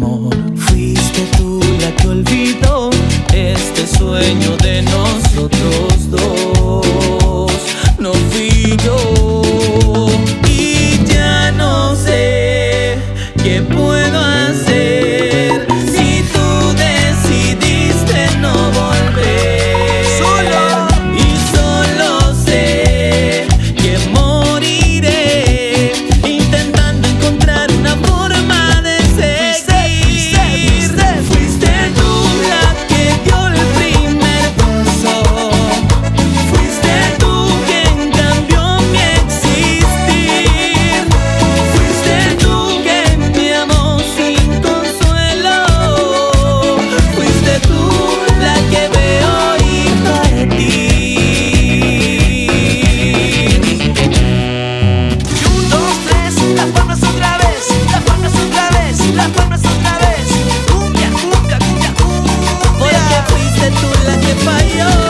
amor. Fuiste tú la que olvidó este sueño de nosotros dos. No fui yo. Y ya no sé qué puedo hacer si tú decidiste no volver. Y solo sé que moriré intentando encontrar una forma de seguir. Fuiste tú la que dio el primer paso. Fuiste tú quien cambió mi existir. Fuiste tú que me amó sin consuelo. Fuiste tú la que veo y partir. 1, 2, 3, las palmas otra vez, las palmas otra vez, las palmas otra vez. Cumbia, cumbia, cumbia, cumbia. Porque fuiste tú la que falló.